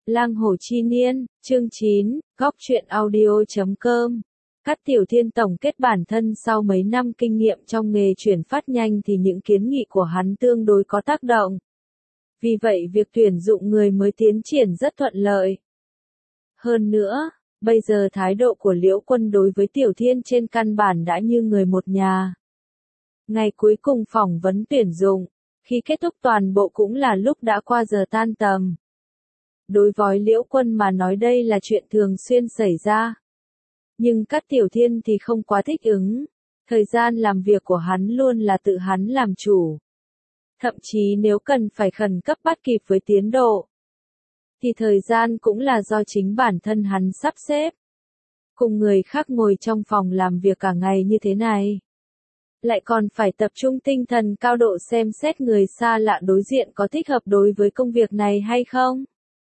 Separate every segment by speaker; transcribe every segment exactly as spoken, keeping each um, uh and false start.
Speaker 1: Lang Hồ Chi Niên, chương chín, góc truyện audio chấm com. Cát Tiểu Thiên tổng kết bản thân sau mấy năm kinh nghiệm trong nghề chuyển phát nhanh thì những kiến nghị của hắn tương đối có tác động. Vì vậy việc tuyển dụng người mới tiến triển rất thuận lợi. Hơn nữa, bây giờ thái độ của Liễu Quân đối với Tiểu Thiên trên căn bản đã như người một nhà. Ngày cuối cùng phỏng vấn tuyển dụng, khi kết thúc toàn bộ cũng là lúc đã qua giờ tan tầm. Đối với Liễu Quân mà nói đây là chuyện thường xuyên xảy ra. Nhưng Cát Tiểu Thiên thì không quá thích ứng. Thời gian làm việc của hắn luôn là tự hắn làm chủ. Thậm chí nếu cần phải khẩn cấp bắt kịp với tiến độ, thì thời gian cũng là do chính bản thân hắn sắp xếp. Cùng người khác ngồi trong phòng làm việc cả ngày như thế này, lại còn phải tập trung tinh thần cao độ xem xét người xa lạ đối diện có thích hợp đối với công việc này hay không.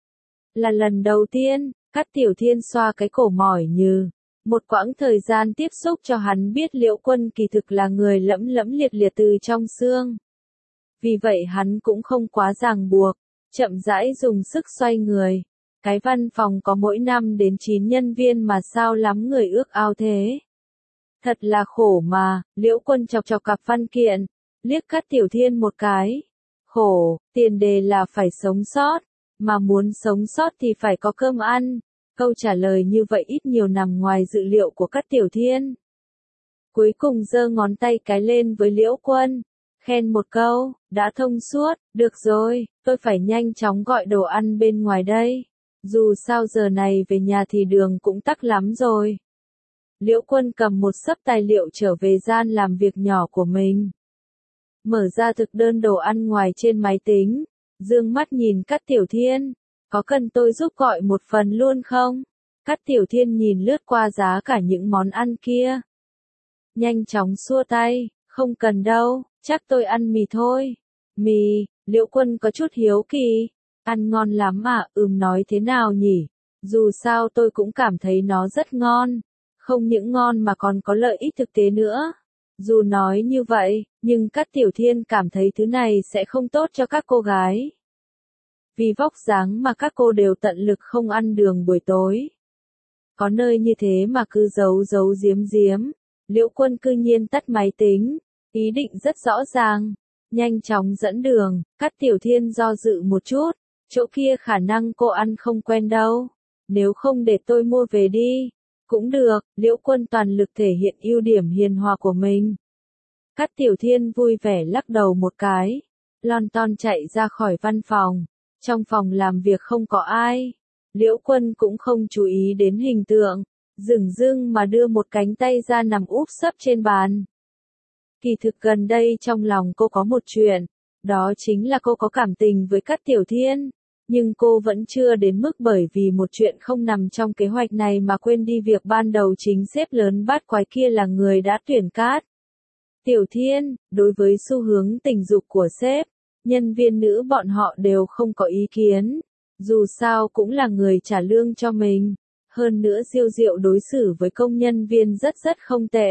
Speaker 1: Là lần đầu tiên, Cát Tiểu Thiên xoa cái cổ mỏi như một quãng thời gian tiếp xúc cho hắn biết Liễu Quân kỳ thực là người lẫm lẫm liệt liệt từ trong xương. Vì vậy hắn cũng không quá ràng buộc, chậm rãi dùng sức xoay người. Cái văn phòng có mỗi năm đến chín nhân viên mà sao lắm người ước ao thế. Thật là khổ mà, Liễu Quân chọc chọc cặp văn kiện, liếc Cát Tiểu Thiên một cái. Khổ, tiền đề là phải sống sót, mà muốn sống sót thì phải có cơm ăn. Câu trả lời như vậy ít nhiều nằm ngoài dự liệu của Cát Tiểu Thiên. Cuối cùng giơ ngón tay cái lên với Liễu Quân, khen một câu, đã thông suốt, được rồi, tôi phải nhanh chóng gọi đồ ăn bên ngoài đây. Dù sao giờ này về nhà thì đường cũng tắc lắm rồi. Liễu Quân cầm một xấp tài liệu trở về gian làm việc nhỏ của mình. Mở ra thực đơn đồ ăn ngoài trên máy tính, dương mắt nhìn Cát Tiểu Thiên, có cần tôi giúp gọi một phần luôn không? Cát Tiểu Thiên nhìn lướt qua giá cả những món ăn kia. Nhanh chóng xua tay, không cần đâu, chắc tôi ăn mì thôi. Mì, Liễu Quân có chút hiếu kỳ, ăn ngon lắm à, ừm nói thế nào nhỉ? Dù sao tôi cũng cảm thấy nó rất ngon. Không những ngon mà còn có lợi ích thực tế nữa. Dù nói như vậy, nhưng Cát Tiểu Thiên cảm thấy thứ này sẽ không tốt cho các cô gái. Vì vóc dáng mà các cô đều tận lực không ăn đường buổi tối. Có nơi như thế mà cứ giấu giấu giếm giếm. Liễu Quân cư nhiên tắt máy tính, ý định rất rõ ràng. Nhanh chóng dẫn đường, Cát Tiểu Thiên do dự một chút. Chỗ kia khả năng cô ăn không quen đâu. Nếu không để tôi mua về đi. Cũng được, Liễu Quân toàn lực thể hiện ưu điểm hiền hòa của mình. Cát Tiểu Thiên vui vẻ lắc đầu một cái, lon ton chạy ra khỏi văn phòng. Trong phòng làm việc không có ai. Liễu Quân cũng không chú ý đến hình tượng, dửng dưng mà đưa một cánh tay ra nằm úp sấp trên bàn. Kỳ thực gần đây trong lòng cô có một chuyện, đó chính là cô có cảm tình với Cát Tiểu Thiên. Nhưng cô vẫn chưa đến mức bởi vì một chuyện không nằm trong kế hoạch này mà quên đi việc ban đầu chính sếp lớn bát quái kia là người đã tuyển Cát Tiểu Thiên. Đối với xu hướng tình dục của sếp, nhân viên nữ bọn họ đều không có ý kiến. Dù sao cũng là người trả lương cho mình. Hơn nữa Diêu Diệu đối xử với công nhân viên rất rất không tệ.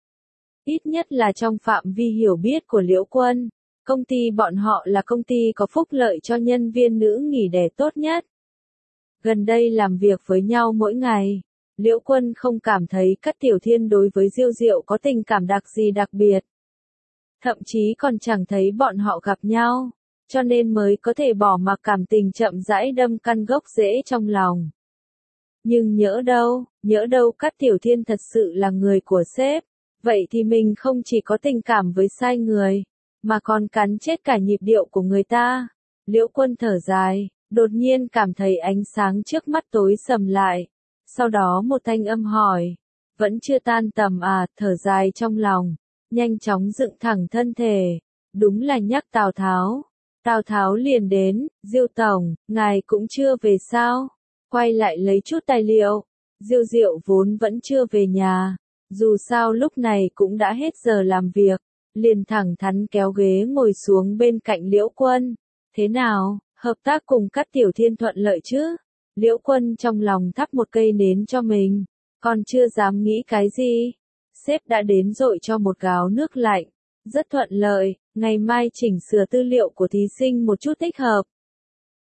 Speaker 1: Ít nhất là trong phạm vi hiểu biết của Liễu Quân. Công ty bọn họ là công ty có phúc lợi cho nhân viên nữ nghỉ đẻ tốt nhất. Gần đây làm việc với nhau mỗi ngày, Liễu Quân không cảm thấy Cát Tiểu Thiên đối với Diêu Diệu có tình cảm đặc gì đặc biệt. Thậm chí còn chẳng thấy bọn họ gặp nhau, cho nên mới có thể bỏ mặc cảm tình chậm rãi đâm căn gốc rễ trong lòng. Nhưng nhỡ đâu, nhỡ đâu Cát Tiểu Thiên thật sự là người của sếp, vậy thì mình không chỉ có tình cảm với sai người, mà còn cắn chết cả nhịp điệu của người ta. Liễu Quân thở dài, đột nhiên cảm thấy ánh sáng trước mắt tối sầm lại. Sau đó một thanh âm hỏi, vẫn chưa tan tầm à, thở dài trong lòng, nhanh chóng dựng thẳng thân thể. Đúng là nhắc Tào Tháo. Tào Tháo liền đến, Diêu Tổng, ngài cũng chưa về sao? Quay lại lấy chút tài liệu. Diêu Diệu vốn vẫn chưa về nhà, dù sao lúc này cũng đã hết giờ làm việc. Liền thẳng thắn kéo ghế ngồi xuống bên cạnh Liễu Quân. Thế nào, hợp tác cùng Cát Tiểu Thiên thuận lợi chứ? Liễu Quân trong lòng thắp một cây nến cho mình, còn chưa dám nghĩ cái gì. Sếp đã đến dội cho một gáo nước lạnh. Rất thuận lợi, ngày mai chỉnh sửa tư liệu của thí sinh một chút thích hợp.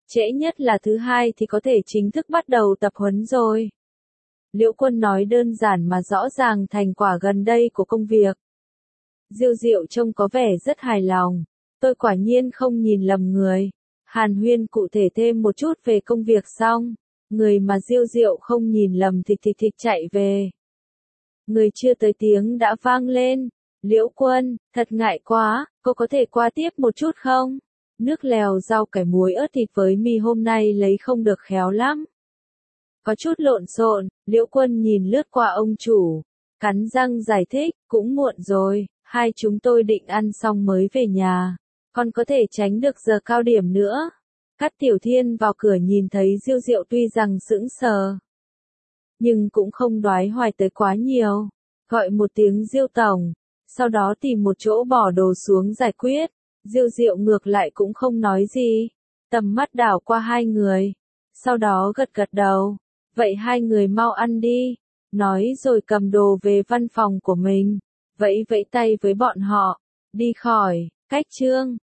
Speaker 1: Trễ nhất là thứ hai thì có thể chính thức bắt đầu tập huấn rồi. Liễu Quân nói đơn giản mà rõ ràng thành quả gần đây của công việc. Diêu Diệu trông có vẻ rất hài lòng. Tôi quả nhiên không nhìn lầm người. Hàn huyên cụ thể thêm một chút về công việc xong. Người mà Diêu Diệu không nhìn lầm thịch thịch thịch chạy về. Người chưa tới tiếng đã vang lên. Liễu Quân, thật ngại quá, cô có thể qua tiếp một chút không? Nước lèo rau cải muối ớt thịt với mì hôm nay lấy không được khéo lắm. Có chút lộn xộn, Liễu Quân nhìn lướt qua ông chủ. Cắn răng giải thích, cũng muộn rồi, hai chúng tôi định ăn xong mới về nhà. Còn có thể tránh được giờ cao điểm nữa. Cát Tiểu Thiên vào cửa nhìn thấy Diêu Diệu tuy rằng sững sờ. Nhưng cũng không đoái hoài tới quá nhiều. Gọi một tiếng Diêu Tổng. Sau đó tìm một chỗ bỏ đồ xuống giải quyết. Diêu Diệu ngược lại cũng không nói gì. Tầm mắt đảo qua hai người. Sau đó gật gật đầu. Vậy hai người mau ăn đi. Nói rồi cầm đồ về văn phòng của mình. Vẫy vẫy tay với bọn họ. Đi khỏi. Cách chương.